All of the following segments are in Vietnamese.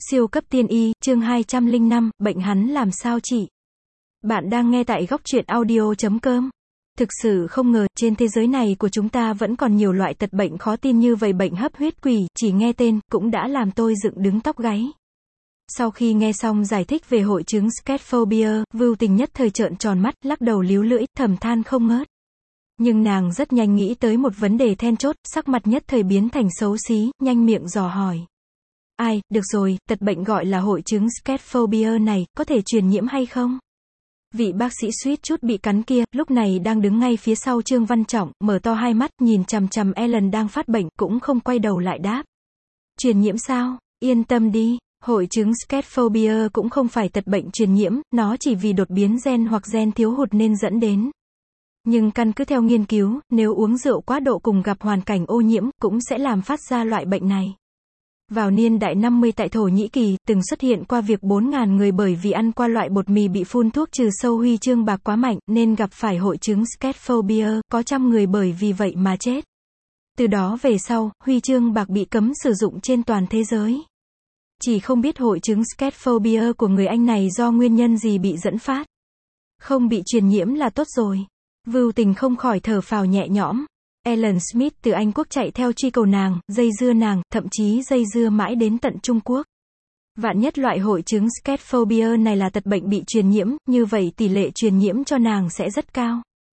Siêu cấp tiên y, chương 205, bệnh hắn làm sao trị? Bạn đang nghe tại góc truyện audio.com. Thực sự không ngờ, trên thế giới này của chúng ta vẫn còn nhiều loại tật bệnh khó tin như vậy. Bệnh hấp huyết quỷ, chỉ nghe tên, cũng đã làm tôi dựng đứng tóc gáy. Sau khi nghe xong giải thích về hội chứng Scatophobia, Vưu Tình nhất thời trợn tròn mắt, lắc đầu líu lưỡi, thầm than không ngớt. Nhưng nàng rất nhanh nghĩ tới một vấn đề then chốt, sắc mặt nhất thời biến thành xấu xí, nhanh miệng dò hỏi. Ai, được rồi, tật bệnh gọi là hội chứng Scatophobia này, có thể truyền nhiễm hay không? Vị bác sĩ suýt chút bị cắn kia, lúc này đang đứng ngay phía sau Trương Văn Trọng, mở to hai mắt, nhìn chằm chằm Ellen đang phát bệnh, cũng không quay đầu lại đáp. Truyền nhiễm sao? Yên tâm đi, hội chứng Scatophobia cũng không phải tật bệnh truyền nhiễm, nó chỉ vì đột biến gen hoặc gen thiếu hụt nên dẫn đến. Nhưng căn cứ theo nghiên cứu, nếu uống rượu quá độ cùng gặp hoàn cảnh ô nhiễm, cũng sẽ làm phát ra loại bệnh này. Vào niên đại 50 tại Thổ Nhĩ Kỳ, từng xuất hiện qua việc 4.000 người bởi vì ăn qua loại bột mì bị phun thuốc trừ sâu huy chương bạc quá mạnh, nên gặp phải hội chứng Scatophobia, có trăm người bởi vì vậy mà chết. Từ đó về sau, huy chương bạc bị cấm sử dụng trên toàn thế giới. Chỉ không biết hội chứng Scatophobia của người Anh này do nguyên nhân gì bị dẫn phát. Không bị truyền nhiễm là tốt rồi. Vưu Tình không khỏi thở phào nhẹ nhõm. Ellen Smith từ Anh Quốc chạy theo truy cầu nàng, dây dưa nàng, thậm chí dây dưa mãi đến tận Trung Quốc. Vạn nhất loại hội chứng Scatophobia này là tật bệnh bị truyền nhiễm, như vậy tỷ lệ truyền nhiễm cho nàng sẽ rất cao.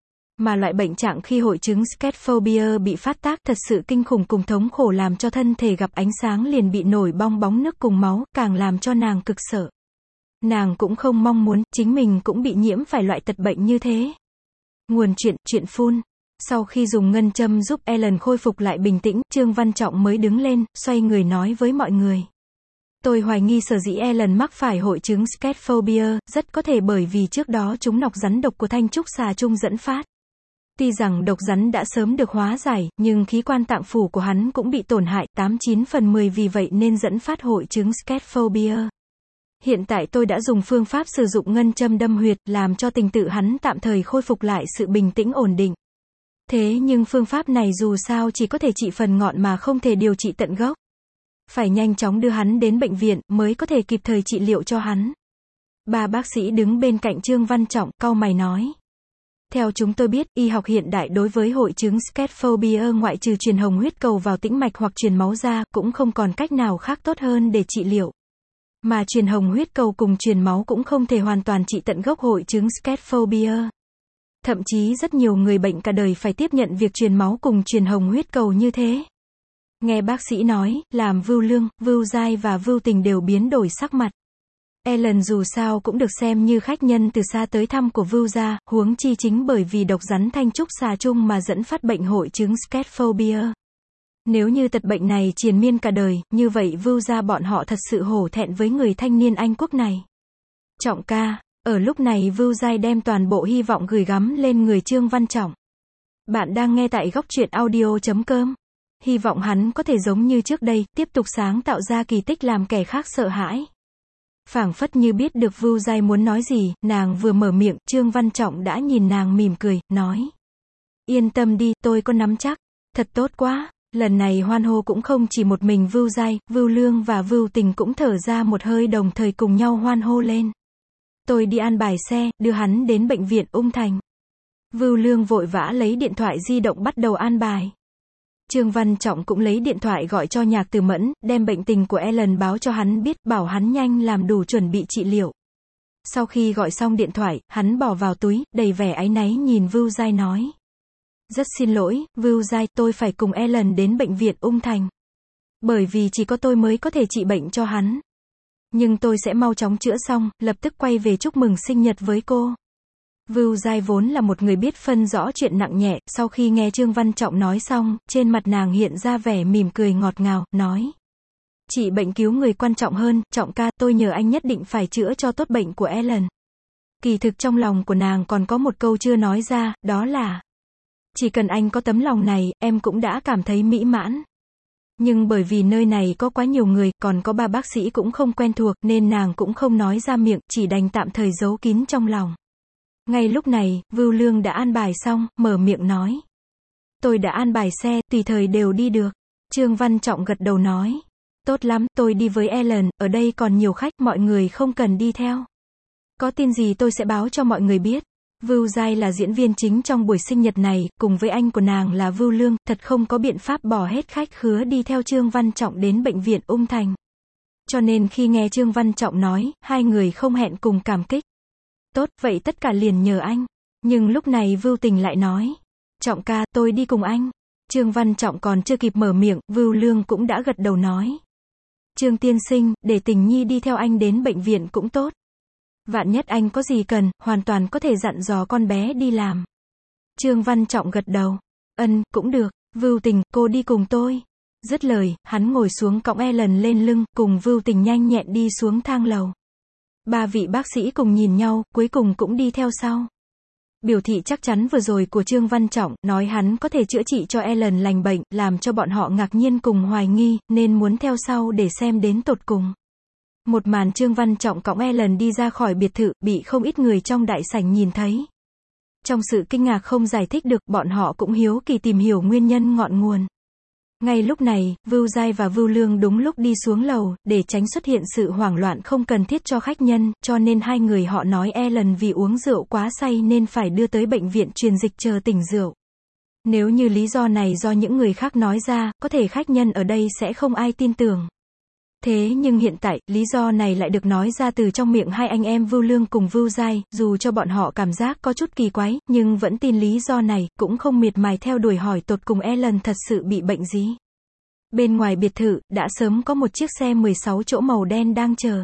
Mà loại bệnh trạng khi hội chứng Scatophobia bị phát tác thật sự kinh khủng cùng thống khổ làm cho thân thể gặp ánh sáng liền bị nổi bong bóng nước cùng máu, càng làm cho nàng cực sợ. Nàng cũng không mong muốn, chính mình cũng bị nhiễm phải loại tật bệnh như thế. Nguồn chuyện phun. Sau khi dùng ngân châm giúp Ellen khôi phục lại bình tĩnh, Trương Văn Trọng mới đứng lên, xoay người nói với mọi người. Tôi hoài nghi sở dĩ Ellen mắc phải hội chứng Scatophobia, rất có thể bởi vì trước đó trúng nọc rắn độc của thanh trúc xà trung dẫn phát. Tuy rằng độc rắn đã sớm được hóa giải, nhưng khí quan tạng phủ của hắn cũng bị tổn hại 89 phần 10 vì vậy nên dẫn phát hội chứng Scatophobia. Hiện tại tôi đã dùng phương pháp sử dụng ngân châm đâm huyệt, làm cho tình tự hắn tạm thời khôi phục lại sự bình tĩnh ổn định. Thế nhưng phương pháp này dù sao chỉ có thể trị phần ngọn mà không thể điều trị tận gốc. Phải nhanh chóng đưa hắn đến bệnh viện, mới có thể kịp thời trị liệu cho hắn. Ba bác sĩ đứng bên cạnh Trương Văn Trọng, cau mày nói. Theo chúng tôi biết, y học hiện đại đối với hội chứng Scatophobia ngoại trừ truyền hồng huyết cầu vào tĩnh mạch hoặc truyền máu ra, cũng không còn cách nào khác tốt hơn để trị liệu. Mà truyền hồng huyết cầu cùng truyền máu cũng không thể hoàn toàn trị tận gốc hội chứng Scatophobia. Thậm chí rất nhiều người bệnh cả đời phải tiếp nhận việc truyền máu cùng truyền hồng huyết cầu như thế. Nghe bác sĩ nói, làm Vưu Lương, Vưu Giai và Vưu Tình đều biến đổi sắc mặt. Ellen dù sao cũng được xem như khách nhân từ xa tới thăm của Vưu gia, huống chi chính bởi vì độc rắn thanh trúc xà trung mà dẫn phát bệnh hội chứng Scatophobia. Nếu như tật bệnh này triền miên cả đời, như vậy Vưu gia bọn họ thật sự hổ thẹn với người thanh niên Anh Quốc này. Trọng ca. Ở lúc này Vưu Giai đem toàn bộ hy vọng gửi gắm lên người Trương Văn Trọng. Bạn đang nghe tại góc truyện audio.com. Hy vọng hắn có thể giống như trước đây, tiếp tục sáng tạo ra kỳ tích làm kẻ khác sợ hãi. Phảng phất như biết được Vưu Giai muốn nói gì, nàng vừa mở miệng, Trương Văn Trọng đã nhìn nàng mỉm cười, nói. Yên tâm đi, tôi có nắm chắc. Thật tốt quá. Lần này hoan hô cũng không chỉ một mình Vưu Giai, Vưu Lương và Vưu Tình cũng thở ra một hơi đồng thời cùng nhau hoan hô lên. Tôi đi an bài xe, đưa hắn đến bệnh viện Ung Thành. Vưu Lương vội vã lấy điện thoại di động bắt đầu an bài. Trương Văn Trọng cũng lấy điện thoại gọi cho Nhạc Tử Mẫn, đem bệnh tình của Ellen báo cho hắn biết, bảo hắn nhanh làm đủ chuẩn bị trị liệu. Sau khi gọi xong điện thoại, hắn bỏ vào túi, đầy vẻ áy náy nhìn Vưu Giai nói. Rất xin lỗi, Vưu Giai, tôi phải cùng Ellen đến bệnh viện Ung Thành. Bởi vì chỉ có tôi mới có thể trị bệnh cho hắn. Nhưng tôi sẽ mau chóng chữa xong, lập tức quay về chúc mừng sinh nhật với cô. Vưu Giai vốn là một người biết phân rõ chuyện nặng nhẹ, sau khi nghe Trương Văn Trọng nói xong, trên mặt nàng hiện ra vẻ mỉm cười ngọt ngào, nói. Trị bệnh cứu người quan trọng hơn, Trọng ca, tôi nhờ anh nhất định phải chữa cho tốt bệnh của Ellen. Kỳ thực trong lòng của nàng còn có một câu chưa nói ra, đó là. Chỉ cần anh có tấm lòng này, em cũng đã cảm thấy mỹ mãn. Nhưng bởi vì nơi này có quá nhiều người, còn có ba bác sĩ cũng không quen thuộc, nên nàng cũng không nói ra miệng, chỉ đành tạm thời giấu kín trong lòng. Ngay lúc này, Vưu Lương đã an bài xong, mở miệng nói. Tôi đã an bài xe, tùy thời đều đi được. Trương Văn Trọng gật đầu nói. Tốt lắm, tôi đi với Ellen, ở đây còn nhiều khách, mọi người không cần đi theo. Có tin gì tôi sẽ báo cho mọi người biết. Vưu Giai là diễn viên chính trong buổi sinh nhật này, cùng với anh của nàng là Vưu Lương, thật không có biện pháp bỏ hết khách khứa đi theo Trương Văn Trọng đến bệnh viện Ung Thành. Cho nên khi nghe Trương Văn Trọng nói, hai người không hẹn cùng cảm kích. Tốt, vậy tất cả liền nhờ anh. Nhưng lúc này Vưu Tình lại nói, Trọng ca, tôi đi cùng anh. Trương Văn Trọng còn chưa kịp mở miệng, Vưu Lương cũng đã gật đầu nói. Trương tiên sinh, để Tình Nhi đi theo anh đến bệnh viện cũng tốt. Vạn nhất anh có gì cần, hoàn toàn có thể dặn dò con bé đi làm. Trương Văn Trọng gật đầu. Cũng được. Vưu Tình, cô đi cùng tôi. Dứt lời, hắn ngồi xuống cõng Ellen lên lưng, cùng Vưu Tình nhanh nhẹn đi xuống thang lầu. Ba vị bác sĩ cùng nhìn nhau, cuối cùng cũng đi theo sau. Biểu thị chắc chắn vừa rồi của Trương Văn Trọng, nói hắn có thể chữa trị cho Ellen lành bệnh, làm cho bọn họ ngạc nhiên cùng hoài nghi, nên muốn theo sau để xem đến tột cùng. Một màn Trương Văn Trọng cõng Ellen đi ra khỏi biệt thự, bị không ít người trong đại sảnh nhìn thấy. Trong sự kinh ngạc không giải thích được, bọn họ cũng hiếu kỳ tìm hiểu nguyên nhân ngọn nguồn. Ngay lúc này, Vưu Giai và Vưu Lương đúng lúc đi xuống lầu, để tránh xuất hiện sự hoảng loạn không cần thiết cho khách nhân, cho nên hai người họ nói Ellen vì uống rượu quá say nên phải đưa tới bệnh viện truyền dịch chờ tỉnh rượu. Nếu như lý do này do những người khác nói ra, có thể khách nhân ở đây sẽ không ai tin tưởng. Thế nhưng hiện tại, lý do này lại được nói ra từ trong miệng hai anh em Vưu Lương cùng Vưu Giai, dù cho bọn họ cảm giác có chút kỳ quái, nhưng vẫn tin lý do này, cũng không miệt mài theo đuổi hỏi tột cùng Ellen thật sự bị bệnh gì. Bên ngoài biệt thự, đã sớm có một chiếc xe 16 chỗ màu đen đang chờ.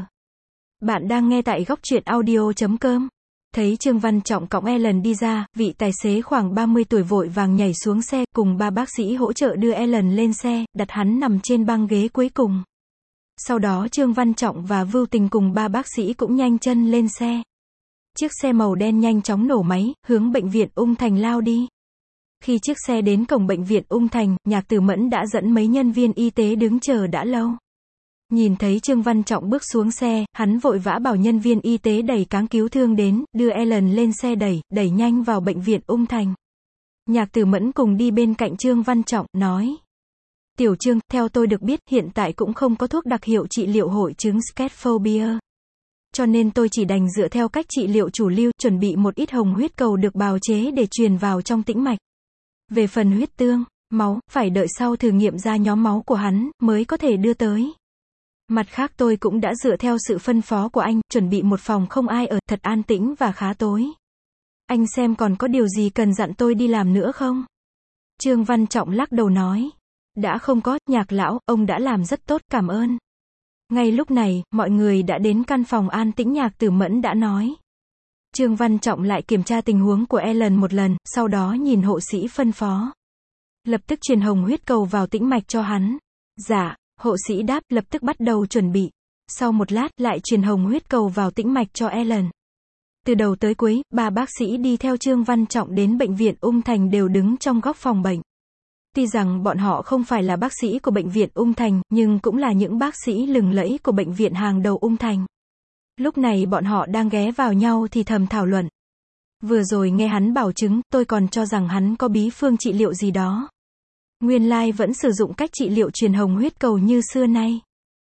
Bạn đang nghe tại góc truyện audio.com. Thấy Trương Văn Trọng cõng Ellen đi ra, vị tài xế khoảng 30 tuổi vội vàng nhảy xuống xe, cùng ba bác sĩ hỗ trợ đưa Ellen lên xe, đặt hắn nằm trên băng ghế cuối cùng. Sau đó Trương Văn Trọng và Vưu Tình cùng ba bác sĩ cũng nhanh chân lên xe. Chiếc xe màu đen nhanh chóng nổ máy, hướng bệnh viện Ung Thành lao đi. Khi chiếc xe đến cổng bệnh viện Ung Thành, Nhạc Tử Mẫn đã dẫn mấy nhân viên y tế đứng chờ đã lâu. Nhìn thấy Trương Văn Trọng bước xuống xe, hắn vội vã bảo nhân viên y tế đẩy cáng cứu thương đến, đưa Ellen lên xe đẩy nhanh vào bệnh viện Ung Thành. Nhạc Tử Mẫn cùng đi bên cạnh Trương Văn Trọng, nói. Tiểu Trương, theo tôi được biết, hiện tại cũng không có thuốc đặc hiệu trị liệu hội chứng Sclerophobia. Cho nên tôi chỉ đành dựa theo cách trị liệu chủ lưu, chuẩn bị một ít hồng huyết cầu được bào chế để truyền vào trong tĩnh mạch. Về phần huyết tương, máu, phải đợi sau thử nghiệm ra nhóm máu của hắn, mới có thể đưa tới. Mặt khác tôi cũng đã dựa theo sự phân phó của anh, chuẩn bị một phòng không ai ở, thật an tĩnh và khá tối. Anh xem còn có điều gì cần dặn tôi đi làm nữa không? Trương Văn Trọng lắc đầu nói. Đã không có, Nhạc lão, ông đã làm rất tốt, cảm ơn. Ngay lúc này, mọi người đã đến căn phòng an tĩnh. Nhạc Tử Mẫn đã nói. Trương Văn Trọng lại kiểm tra tình huống của Ellen một lần, sau đó nhìn hộ sĩ phân phó. Lập tức truyền hồng huyết cầu vào tĩnh mạch cho hắn. Dạ, hộ sĩ đáp, lập tức bắt đầu chuẩn bị. Sau một lát, lại truyền hồng huyết cầu vào tĩnh mạch cho Ellen. Từ đầu tới cuối, ba bác sĩ đi theo Trương Văn Trọng đến bệnh viện Ung Thành đều đứng trong góc phòng bệnh. Tuy rằng bọn họ không phải là bác sĩ của bệnh viện Ung Thành, nhưng cũng là những bác sĩ lừng lẫy của bệnh viện hàng đầu Ung Thành. Lúc này bọn họ đang ghé vào nhau thì thầm thảo luận. Vừa rồi nghe hắn bảo chứng, tôi còn cho rằng hắn có bí phương trị liệu gì đó. Nguyên lai vẫn sử dụng cách trị liệu truyền hồng huyết cầu như xưa nay.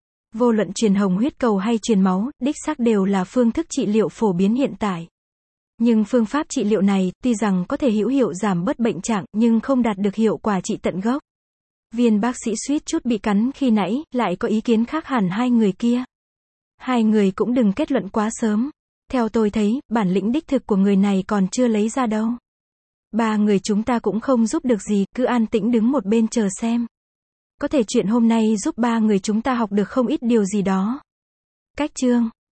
Vô luận truyền hồng huyết cầu hay truyền máu, đích xác đều là phương thức trị liệu phổ biến hiện tại. Nhưng phương pháp trị liệu này, tuy rằng có thể hữu hiệu giảm bớt bệnh trạng, nhưng không đạt được hiệu quả trị tận gốc. Viên bác sĩ suýt chút bị cắn khi nãy, lại có ý kiến khác hẳn hai người kia. Hai người cũng đừng kết luận quá sớm. Theo tôi thấy, bản lĩnh đích thực của người này còn chưa lấy ra đâu. Ba người chúng ta cũng không giúp được gì, cứ an tĩnh đứng một bên chờ xem. Có thể chuyện hôm nay giúp ba người chúng ta học được không ít điều gì đó. Cách chương